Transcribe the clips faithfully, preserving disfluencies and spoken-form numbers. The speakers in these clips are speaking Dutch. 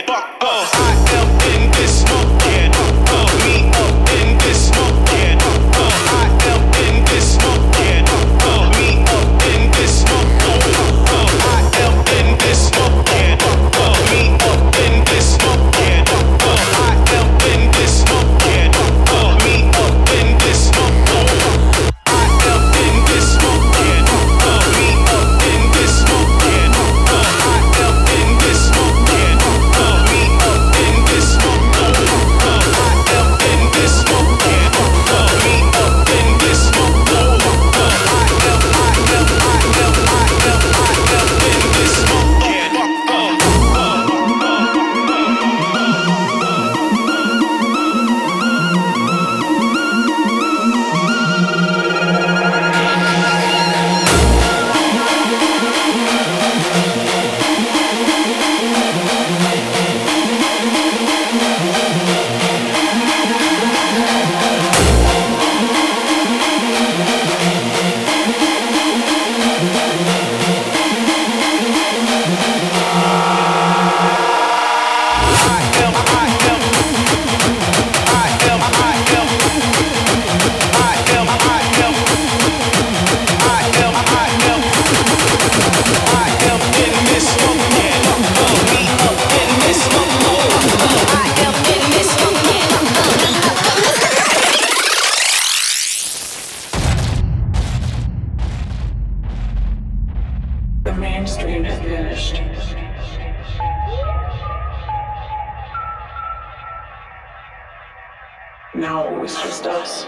Now it was just us.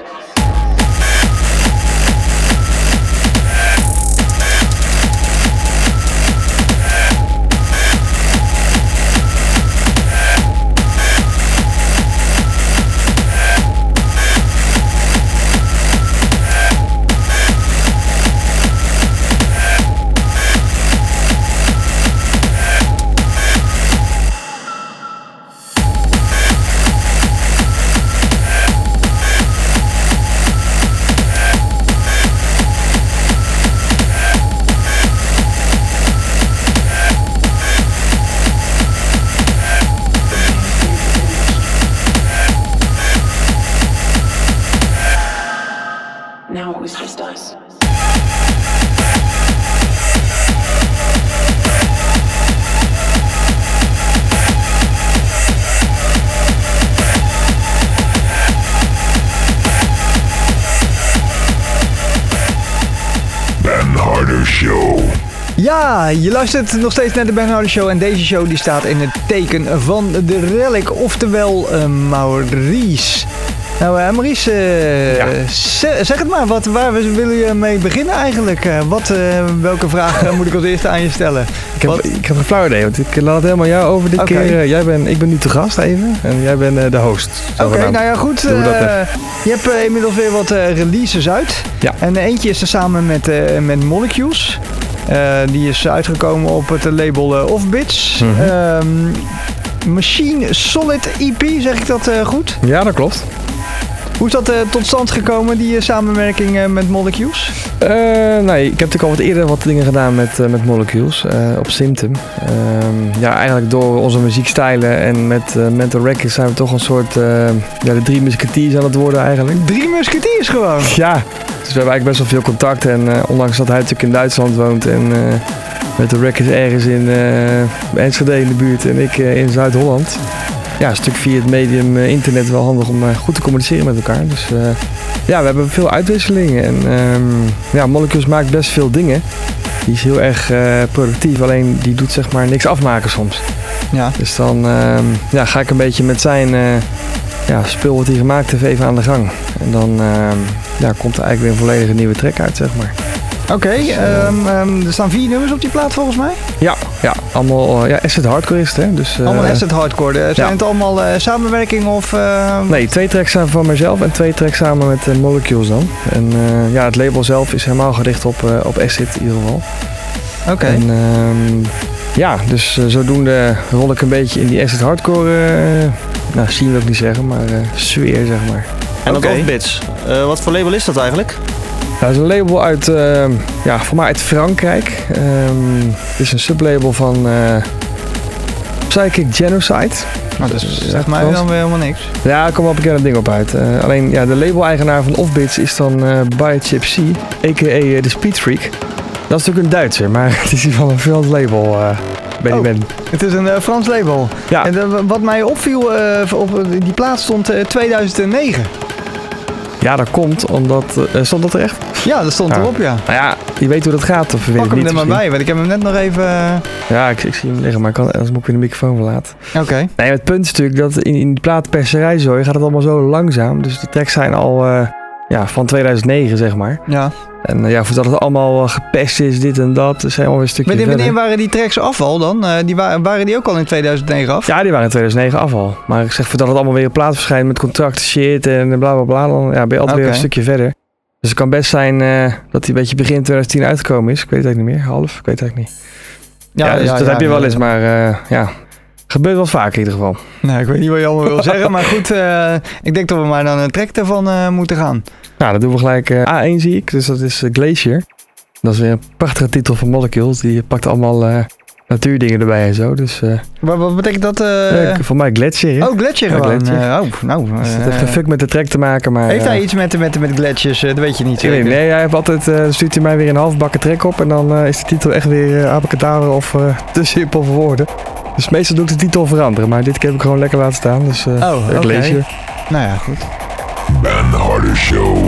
Now it was just us. Ben Harder Show. Ja, je luistert nog steeds naar de Ben Harder Show en deze show die staat in het teken van de relic, oftewel uh, Maurice. Nou, uh, Maurice, uh, ja. zeg, zeg het maar, wat, waar willen je mee beginnen eigenlijk? Uh, wat, uh, welke vraag uh, moet ik als eerste aan je stellen? Ik heb, ik heb een flauw idee, want ik laat het helemaal jou over dit okay. keer. Uh, jij ben, ik ben nu te gast even en jij bent uh, de host. Oké, okay, nou ja goed. Uh, je hebt uh, inmiddels weer wat uh, releases uit. Ja. En eentje is er samen met, uh, met Molecules. Uh, die is uitgekomen op het label uh, Offbits. Mm-hmm. Um, Machine Solid E P, zeg ik dat uh, goed? Ja, dat klopt. Hoe is dat uh, tot stand gekomen, die uh, samenwerking uh, met Molecules? Uh, nee, ik heb natuurlijk al wat eerder wat dingen gedaan met, uh, met Molecules uh, op Symptom. Uh, ja, eigenlijk door onze muziekstijlen en met uh, Mental Records zijn we toch een soort uh, ja, de drie musketiers aan het worden eigenlijk. Drie musketiers gewoon? Ja, dus we hebben eigenlijk best wel veel contact en uh, ondanks dat hij natuurlijk in Duitsland woont en uh, Mental Records ergens in uh, Enschede in de buurt en ik uh, in Zuid-Holland. Ja, een stuk via het medium uh, internet wel handig om uh, goed te communiceren met elkaar. Dus uh, ja, we hebben veel uitwisselingen. En um, ja, Molecules maakt best veel dingen. Die is heel erg uh, productief, alleen die doet zeg maar niks afmaken soms. Ja. Dus dan um, ja, ga ik een beetje met zijn uh, ja, spul wat hij gemaakt heeft even aan de gang. En dan um, ja, komt er eigenlijk weer een volledige nieuwe track uit, zeg maar. Oké, okay, dus, uh, um, um, er staan vier nummers op die plaat volgens mij? Ja, ja allemaal uh, ja, acid hardcore is het, hè? Dus, uh, allemaal acid hardcore. Zijn ja. het allemaal uh, samenwerking of? Uh, nee, twee tracks zijn van mezelf en twee tracks samen met uh, Molecules dan. En uh, ja, het label zelf is helemaal gericht op, uh, op acid in ieder geval. Oké. Okay. En um, ja, dus uh, zodoende rol ik een beetje in die acid hardcore, uh, nou zien wil ik niet zeggen, maar uh, sfeer zeg maar. En dat okay. Offbits, uh, wat voor label is dat eigenlijk? Dat is een label uit, uh, ja, voor mij uit Frankrijk. Um, het is een sublabel van uh, Psychic Genocide. Nou, dat is, Ja, zeg mij Frans. dan weer helemaal niks. Ja, er komt wel een bekend ding op uit. Uh, alleen ja, de label-eigenaar van Offbits is dan uh, Biochip C, a k a. Uh, de Speed Freak. Dat is natuurlijk een Duitser, maar het is die van een Frans label. Uh, ben Oh. die ben. Het is een uh, Frans label. Ja. En uh, wat mij opviel, uh, op uh, die plaats stond uh, tweeduizend negen. Ja, dat komt omdat... Uh, stond dat er echt? Ja, dat stond Ja. erop, ja. Nou ja, je weet hoe dat gaat. Of je weet Pak het hem niet er maar misschien. bij, want ik heb hem net nog even... uh, Ja, ik, ik zie hem liggen, maar ik kan, anders moet ik weer de microfoon verlaten. Oké. Okay. Nee, het punt is natuurlijk dat in, in die platenperserij zo gaat het allemaal zo langzaam. Dus de tracks zijn al uh, ja, van tweeduizend negen, zeg maar. Ja. En uh, ja, voordat het allemaal uh, gepest is, dit en dat, is helemaal weer een stukje Wanneer, wanneer verder. waren die tracks af al dan? Uh, die wa- waren die ook al in tweeduizend negen af? Ja, die waren in tweeduizend negen af al. Maar ik zeg, voordat het allemaal weer op plaat verschijnt met contracten shit en bla bla bla, dan ja, ben je altijd Okay. weer een stukje verder. Dus het kan best zijn uh, dat die een beetje begin twintig tien uitgekomen is. Ik weet het eigenlijk niet meer. Half, ik weet het eigenlijk niet. Ja, dus dat ja, heb je wel ja, eens, ja. maar uh, ja, gebeurt wel vaak in ieder geval. Nou, ik weet niet wat je allemaal wil zeggen, maar goed, uh, ik denk dat we maar dan een track ervan uh, moeten gaan. Nou, dan doen we gelijk uh, A één zie ik, dus dat is uh, Glacier. Dat is weer een prachtige titel van Molecules. Die pakt allemaal uh, natuurdingen erbij en zo. Dus uh, Wat, wat betekent dat? Uh... uh, voor mij Glacier. Hè? Oh, Gletscher Ja, gewoon. Gletscher. Uh, oh, nou. Uh, Dus het heeft geen fuck met de track te maken, maar... heeft hij uh, iets met, met, met gletsjers? Uh, dat weet je niet. Ik weet zeker. niet. Nee, hij heeft altijd, uh, stuurt hij mij weer een halfbakken track op en dan uh, is de titel echt weer uh, abacadabra of uh, te simpel voor woorden. Dus meestal doe ik de titel veranderen, maar dit keer heb ik gewoon lekker laten staan. Dus uh, Oh, uh, oké. Glacier. Nou ja, goed. Ben Harder Show.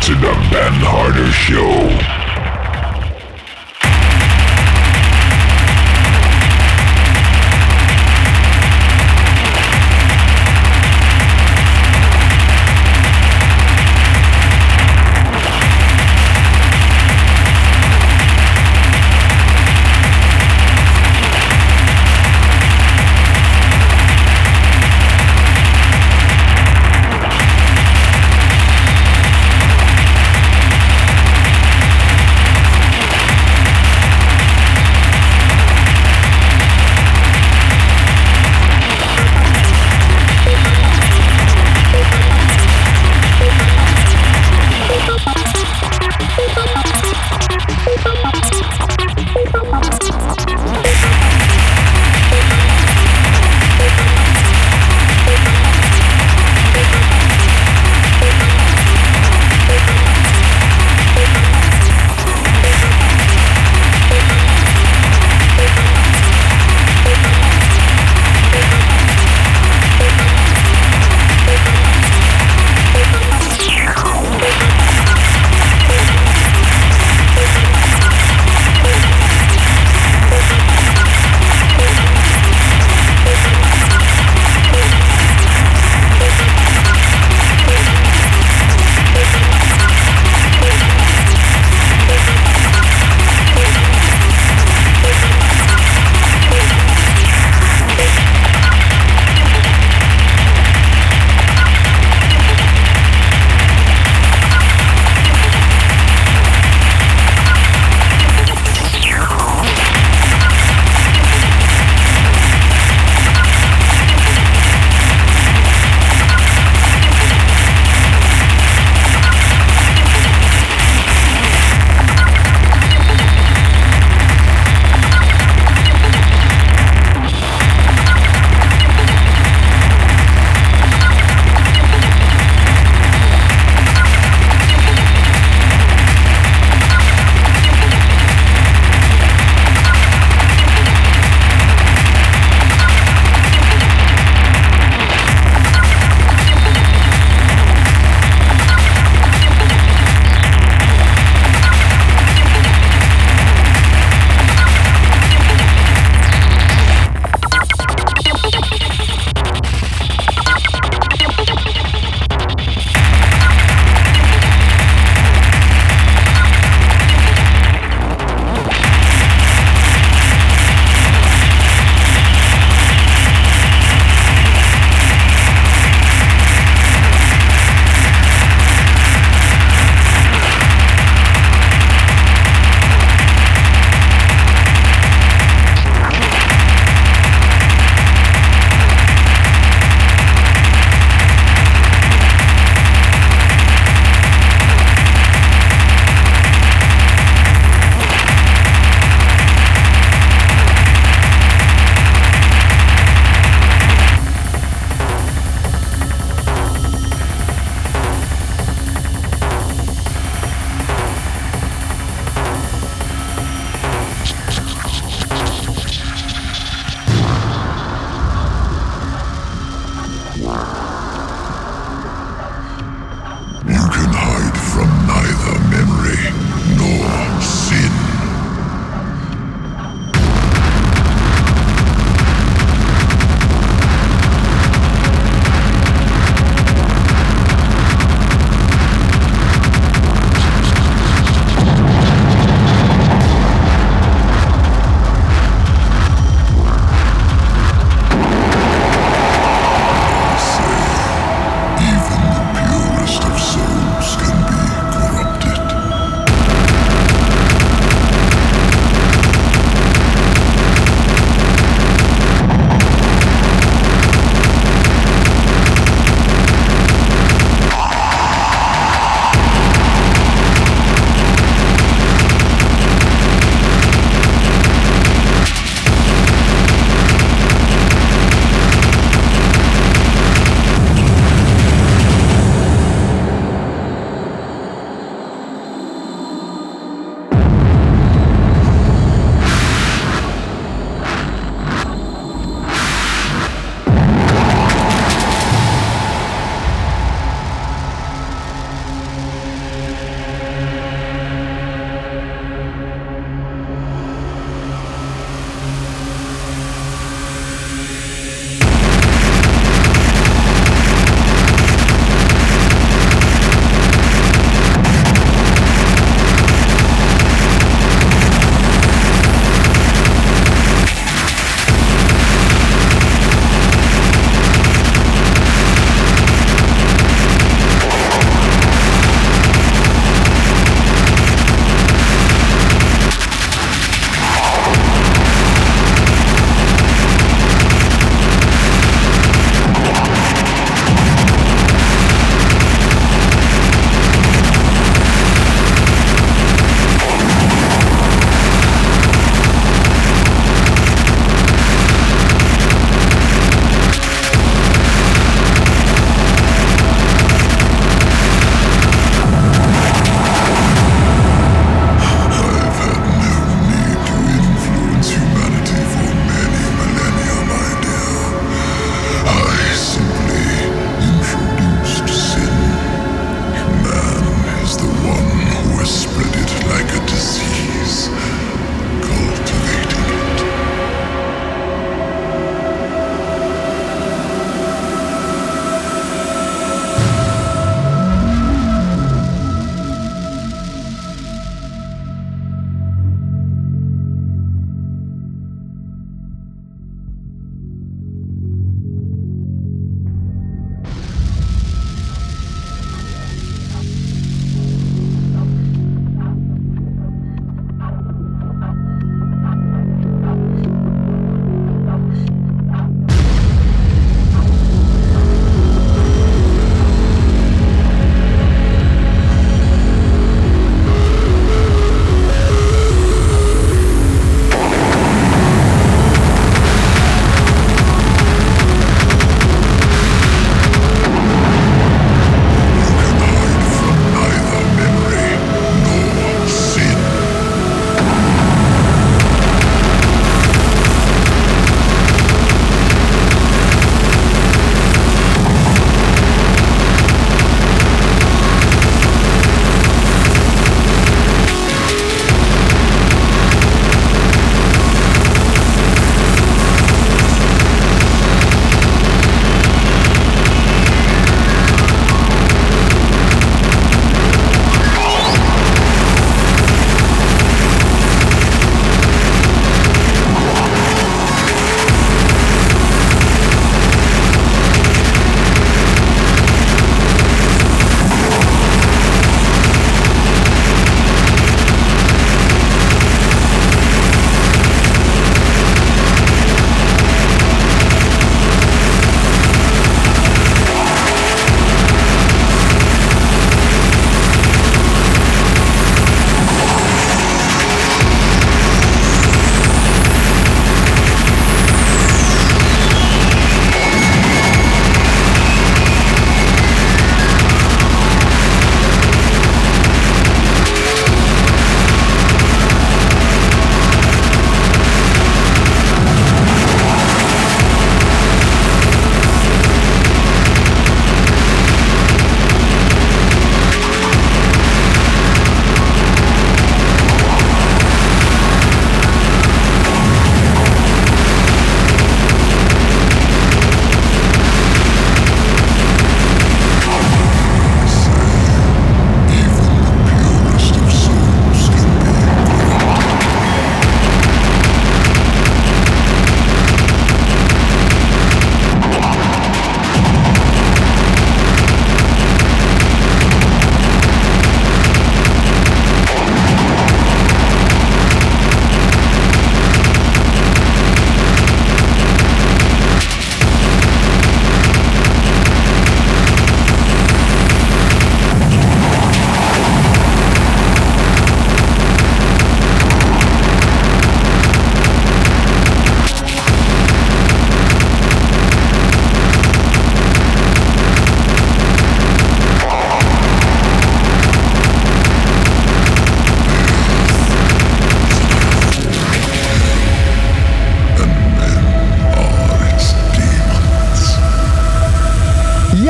to the Ben Harder Show.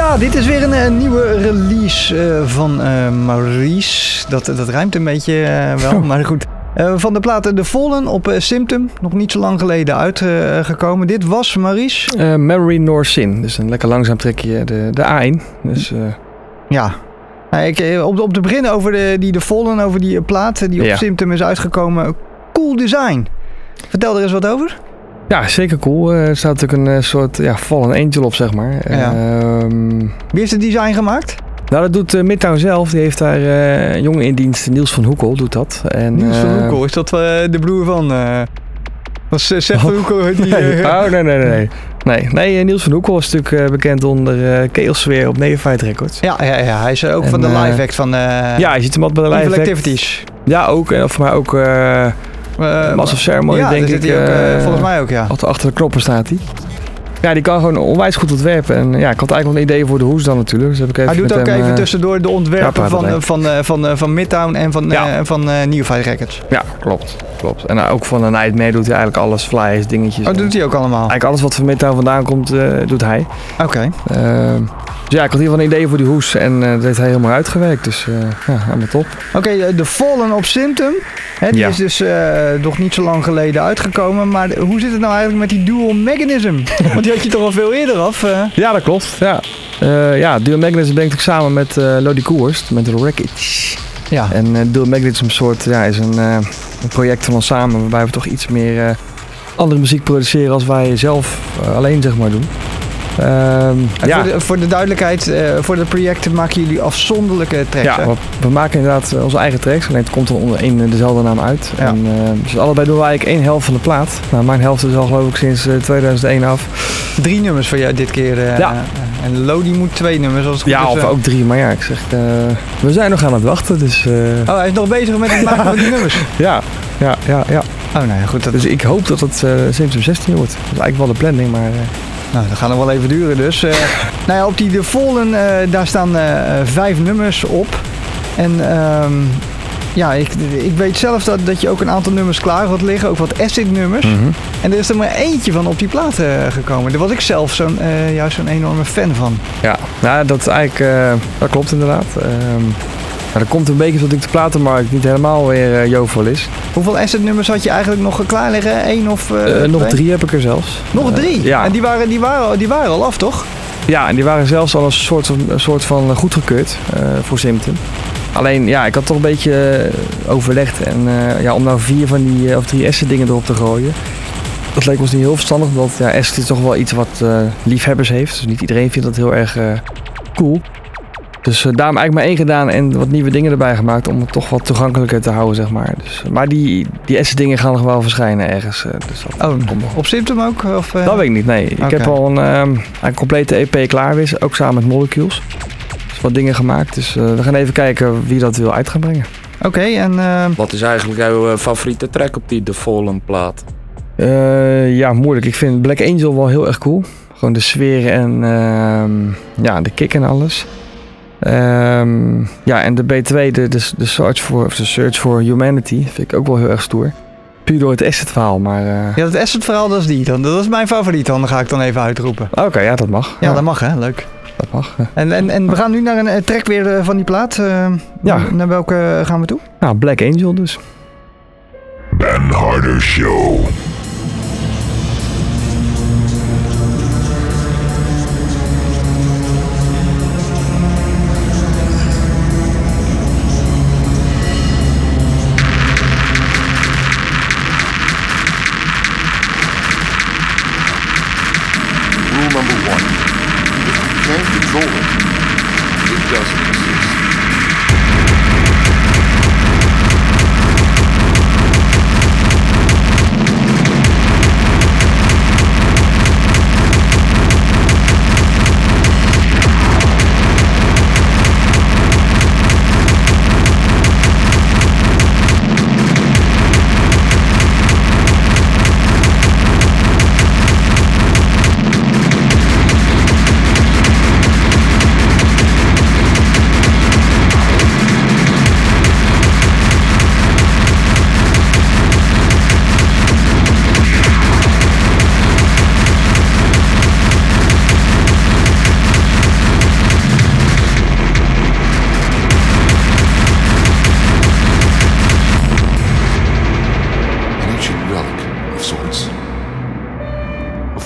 Ja, dit is weer een, een nieuwe release uh, van uh, Maurice. Dat, dat rijmt een beetje uh, wel, maar goed. Uh, van de plaat The Fallen op uh, Symptom. Nog niet zo lang geleden uitgekomen. Uh, dit was Maurice. Uh, Memory Nor Sin. Dus een lekker langzaam trekje de, de A één. Dus, uh... Ja. Uh, ik, op, op de begin over de, die The Fallen, over die uh, plaat die op ja. Symptom is uitgekomen. Cool design. Vertel er eens wat over. Ja, zeker cool. Uh, er staat natuurlijk een uh, soort ja, Fallen Angel op, zeg maar. Ja. Um... Wie heeft het design gemaakt? Nou, dat doet uh, Midtown zelf. Die heeft daar uh, een jongen in dienst, Niels van Hoekel, doet dat. En, Niels van uh, Hoekel, is dat uh, de broer van... Uh, was uh, Seth van Hoekel? Die, nee. Uh, oh, nee, nee, nee. Nee, nee Niels van Hoekel is natuurlijk uh, bekend onder uh, Keelsfeer op Neophyte Records. Ja, ja, ja, hij is ook en, van de live act van... Uh, ja, hij zit hem altijd bij de live Activities. Ja, ook. En of maar ook... Uh, Uh, Massive Ceremony, ja, denk ik. Ook, uh, volgens mij ook, ja. Altijd achter de knoppen staat hij. Ja, die kan gewoon onwijs goed ontwerpen. En ja, ik had eigenlijk wel een idee voor de hoes dan natuurlijk. Dus heb ik even hij doet ook hem, even uh, tussendoor de ontwerpen ja, van, van, van, uh, van, uh, van Midtown en van, ja. uh, van uh, Neophyte Records. Ja, klopt. klopt. En uh, ook van de Nightmare doet hij eigenlijk alles. Flyers, dingetjes. Oh, doet hij ook allemaal? Eigenlijk alles wat van Midtown vandaan komt, uh, doet hij. Oké. Okay. Uh, dus ja, ik had hier wel een idee voor die hoes. En uh, dat heeft hij helemaal uitgewerkt. Dus uh, ja, helemaal top. Oké, okay, uh, The Fallen op Symptom. Hè, die ja. is dus uh, nog niet zo lang geleden uitgekomen. Maar hoe zit het nou eigenlijk met die Dual Mechanism? Want die had je toch al veel eerder af? Uh... Ja, dat klopt. Ja, uh, ja Dual Mechanism brengt ik samen met uh, Lodi Koerst, met Wreckage. Ja. En uh, Dual Mechanism soort, ja, is een, uh, een project van ons samen waarbij we toch iets meer uh, andere muziek produceren als wij zelf uh, alleen zeg maar doen. Um, ja. voor, de, voor de duidelijkheid, uh, voor de projecten maken jullie afzonderlijke tracks. Ja, we, we maken inderdaad onze eigen tracks. Alleen het komt er onder één dezelfde naam uit. Ja. En, uh, dus allebei doen we eigenlijk één helft van de plaat. Nou, mijn helft is al geloof ik sinds uh, tweeduizend één af. Drie nummers voor jou dit keer. Uh, ja. En Lodi moet twee nummers als het goed ja, is. Ja, of ook drie. Maar ja, ik zeg, uh, we zijn nog aan het wachten. Dus, uh... Oh, hij is nog bezig met het maken van die nummers? Ja, ja, ja. ja. Oh, nou ja, goed. Dat... Dus ik hoop dat het uh, zeventien zestien wordt. Dat is eigenlijk wel de planning, maar... Uh... Nou, dat gaat nog wel even duren dus. Uh, nou ja, op die The Fallen, uh, daar staan uh, vijf nummers op. En um, ja, ik, ik weet zelf dat, dat je ook een aantal nummers klaar had liggen. Ook wat acid nummers. Mm-hmm. En er is er maar eentje van op die plaat uh, gekomen. Daar was ik zelf zo'n, uh, juist zo'n enorme fan van. Ja, nou, dat, is eigenlijk, uh, dat klopt inderdaad. Um, ja, dat komt een beetje omdat ik de platenmarkt niet helemaal weer uh, jovel is. Hoeveel acid nummers had je eigenlijk nog klaar liggen? Eén of uh, uh, Nog drie heb ik er zelfs. Nog drie? Uh, ja. En die waren, die, waren, die waren al af, toch? Ja, en die waren zelfs al een soort, een soort van goedgekeurd uh, voor Symptom. Alleen, ja, ik had toch een beetje uh, overlegd. En uh, ja, om nou vier van die, uh, of drie acid dingen erop te gooien. Dat leek ons niet heel verstandig, want ja, acid is toch wel iets wat uh, liefhebbers heeft. Dus niet iedereen vindt dat heel erg uh, cool. Dus uh, daarom eigenlijk maar één gedaan en wat nieuwe dingen erbij gemaakt om het toch wat toegankelijker te houden, zeg maar. Dus, maar die, die acid dingen gaan nog wel verschijnen ergens. Uh, dus dat oh, komt nog. Op Symptom ook? Of, uh... Dat weet ik niet, nee. Ik okay. heb al een, um, een complete E P klaar weer, ook samen met Molecules. Dus wat dingen gemaakt, dus uh, we gaan even kijken wie dat wil uit gaan brengen. Oké, okay, en... Uh... Wat is eigenlijk jouw uh, favoriete track op die The Fallen plaat? Uh, ja, moeilijk. Ik vind Black Angel wel heel erg cool. Gewoon de sfeer en uh, ja, de kick en alles. Um, ja, en de B twee, de, de, de, search for, of de Search for Humanity, vind ik ook wel heel erg stoer. Puur door het asset verhaal, maar... Uh... Ja, het asset verhaal, dat is die dan. Dat is mijn favoriet dan, dat ga ik dan even uitroepen. Oké, okay, ja, dat mag. Ja, ja, dat mag hè, leuk. Dat mag. Ja. En, en, en we gaan nu naar een track weer uh, van die plaat. Uh, ja. Naar welke gaan we toe? Nou, Black Angel dus. Ben Harder Show. Number one, if you can't control it, it doesn't exist.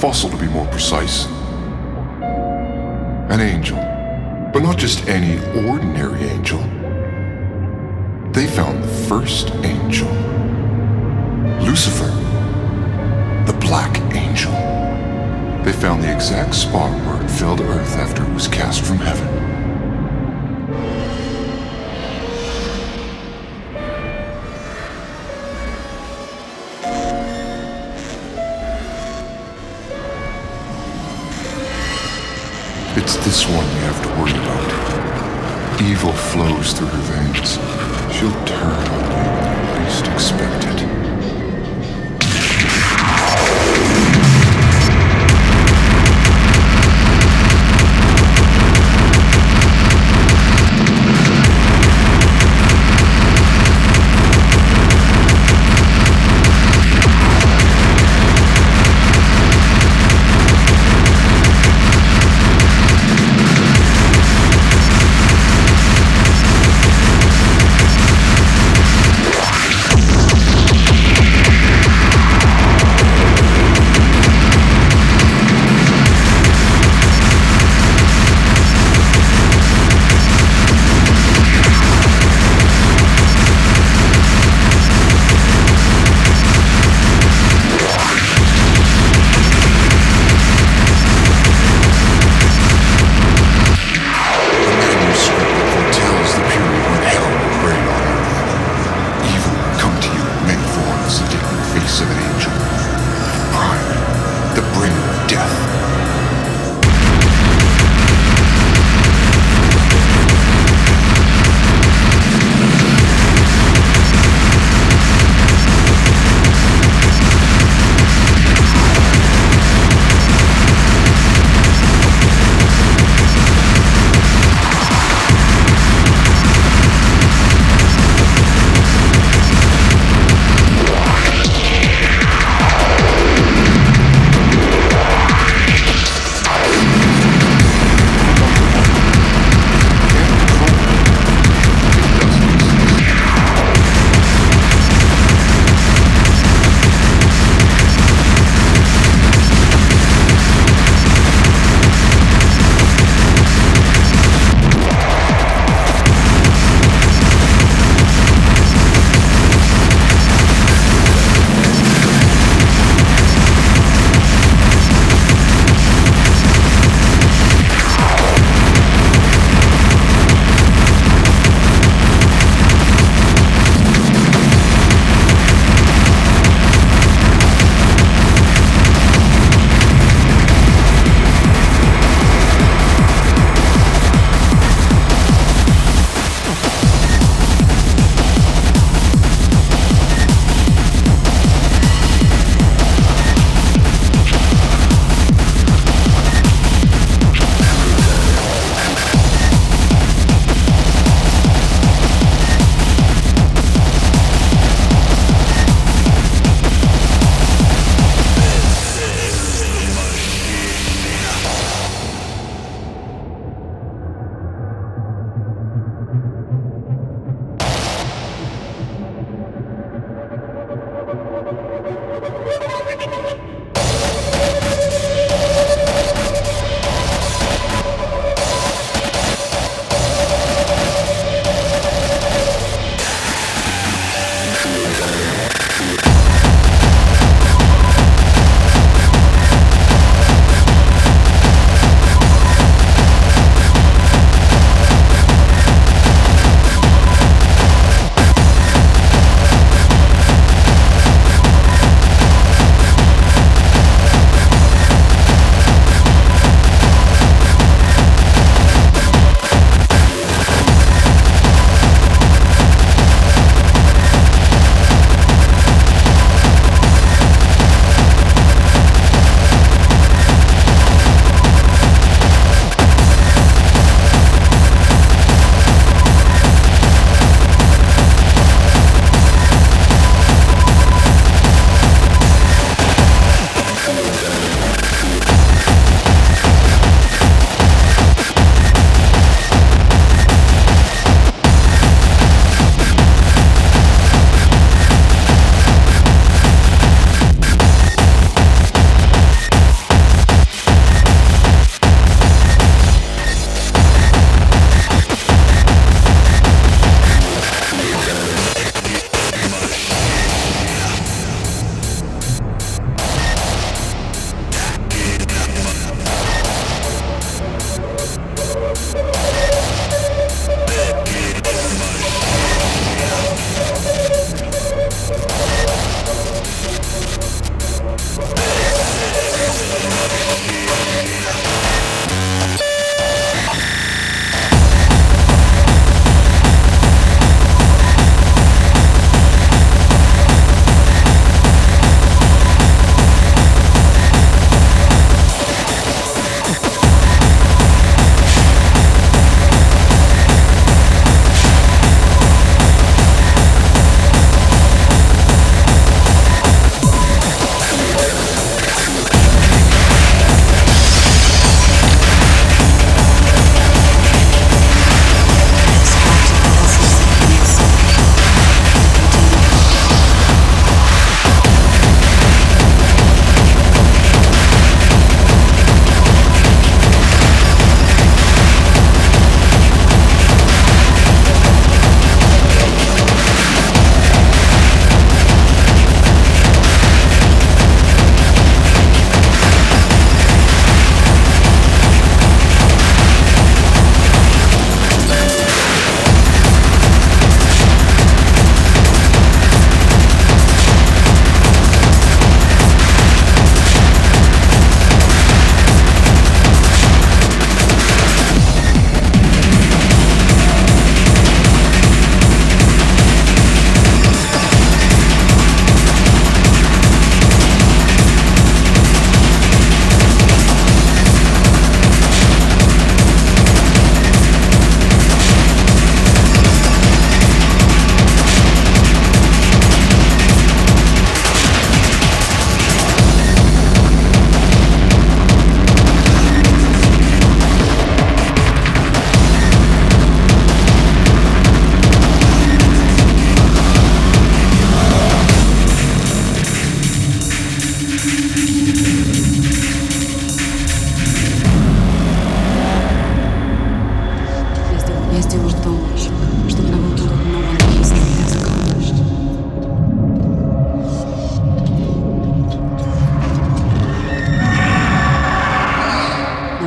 Also, to be more precise, an angel. But not just any ordinary angel. They found the first angel. Lucifer, the Black Angel. They found the exact spot where it fell to earth after it was cast from heaven. It's this one you have to worry about. Evil flows through her veins. She'll turn on you when you least expect it.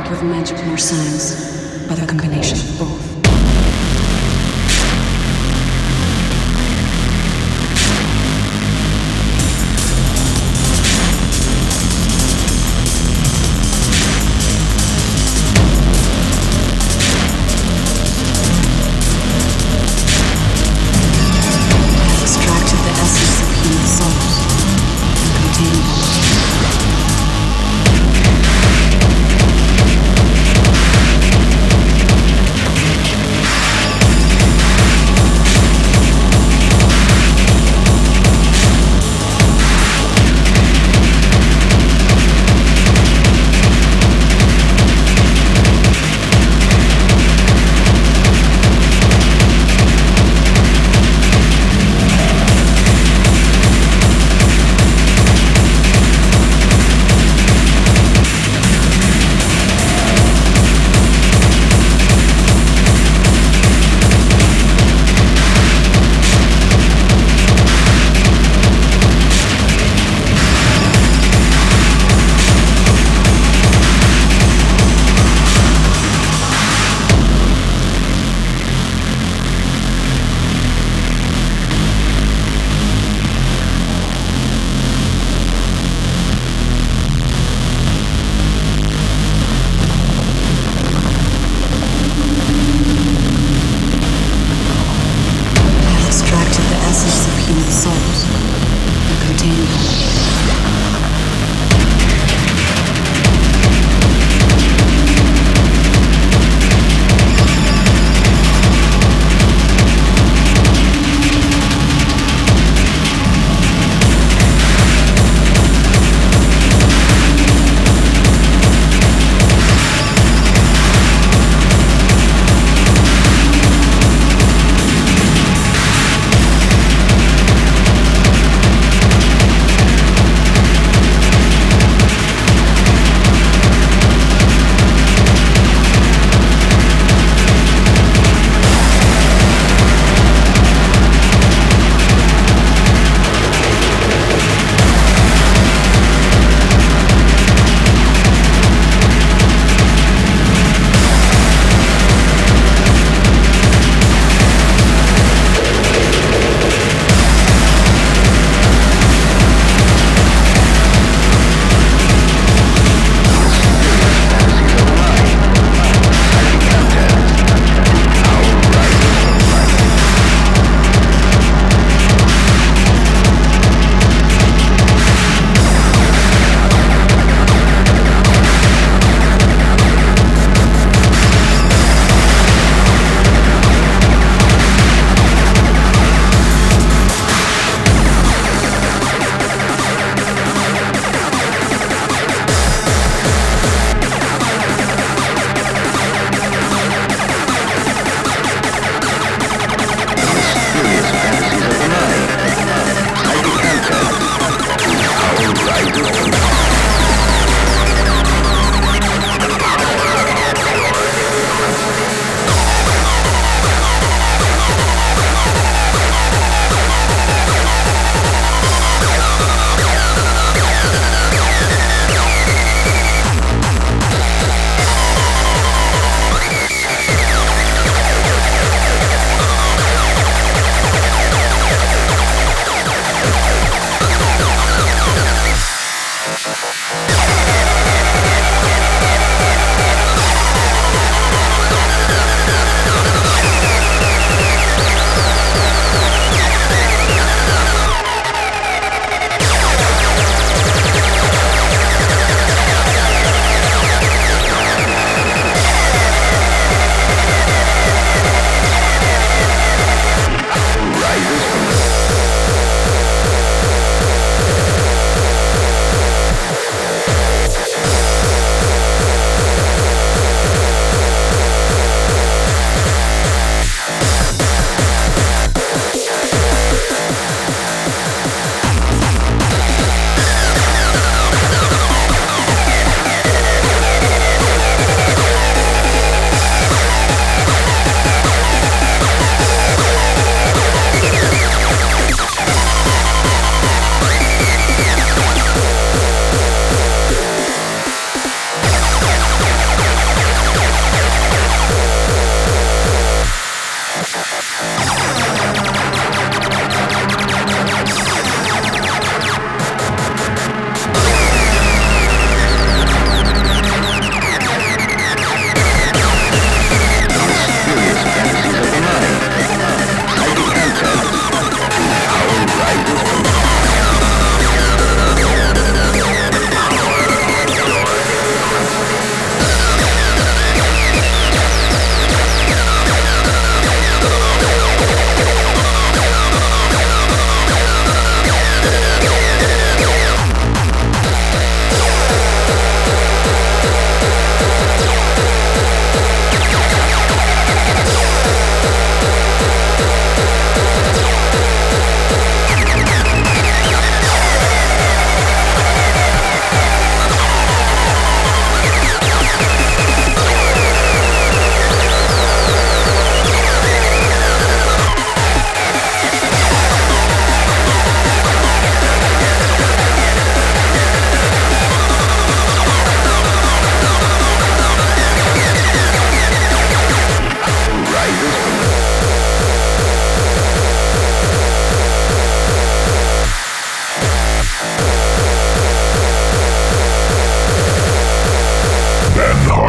work of magic nor science, but a combination of both. Contain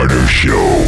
Harder Show.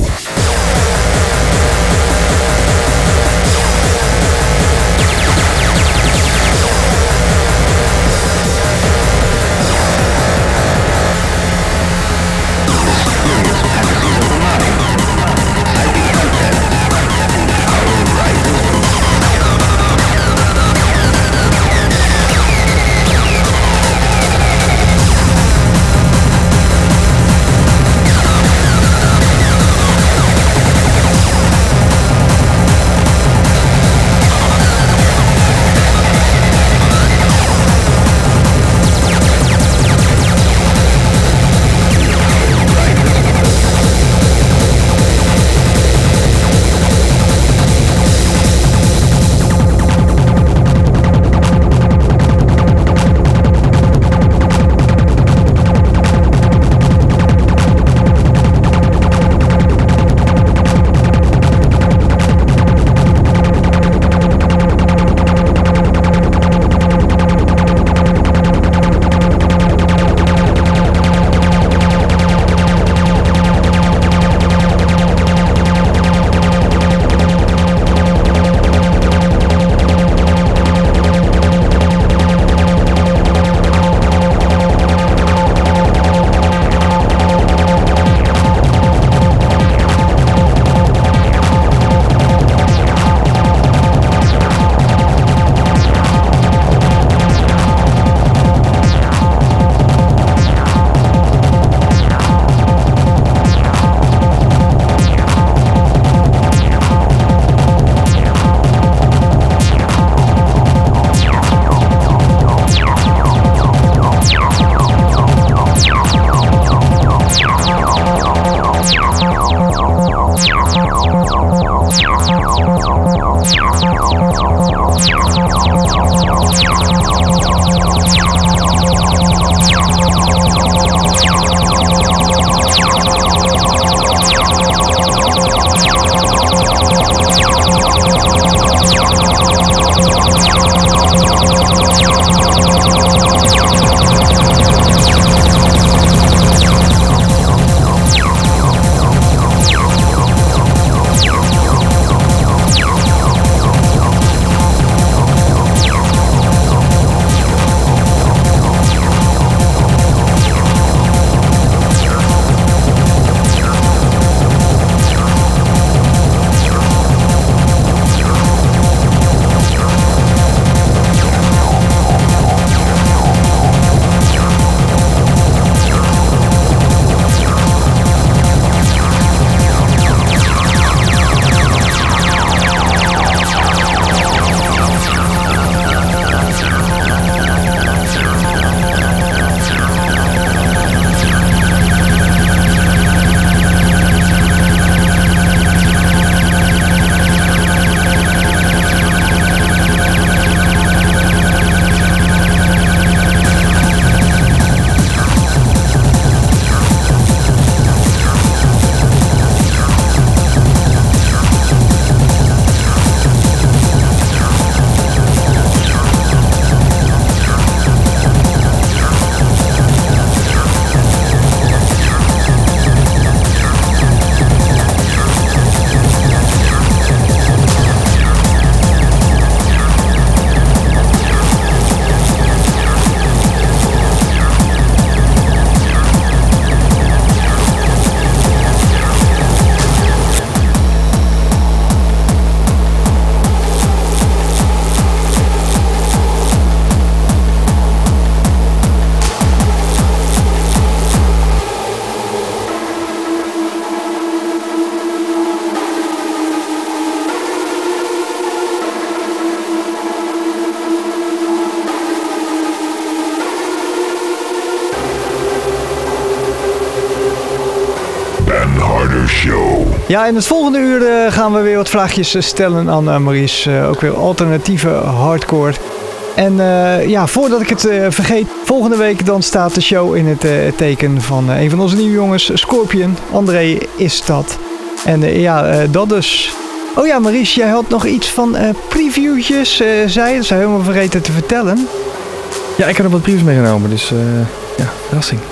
Show. Ja, in het volgende uur uh, gaan we weer wat vraagjes stellen aan uh, Maurice. Uh, ook weer alternatieve hardcore. En uh, ja, voordat ik het uh, vergeet, volgende week dan staat de show in het uh, teken van uh, een van onze nieuwe jongens, Scorpion. André is dat. En uh, ja, uh, dat dus. Oh ja, Maurice, jij had nog iets van uh, previewtjes, uh, zei je. Dat zou je helemaal vergeten te vertellen. Ja, ik heb nog wat previews meegenomen, dus uh, ja, verrassing.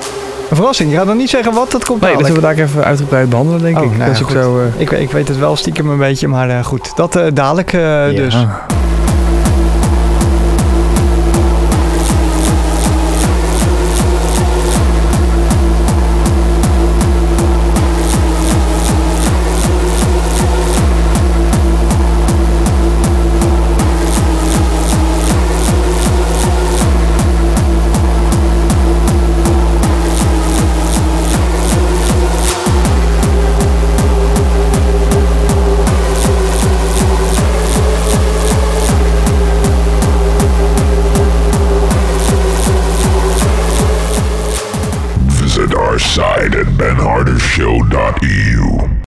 Een verrassing. Je gaat nog niet zeggen wat, dat komt Nee, dat dadelijk. zullen we daar even uitgebreid behandelen, denk Oh, ik. nou ja, dat is ook goed. zo... Uh... Ik, ik weet het wel stiekem een beetje, maar uh, goed. Dat uh, dadelijk uh, Ja. dus.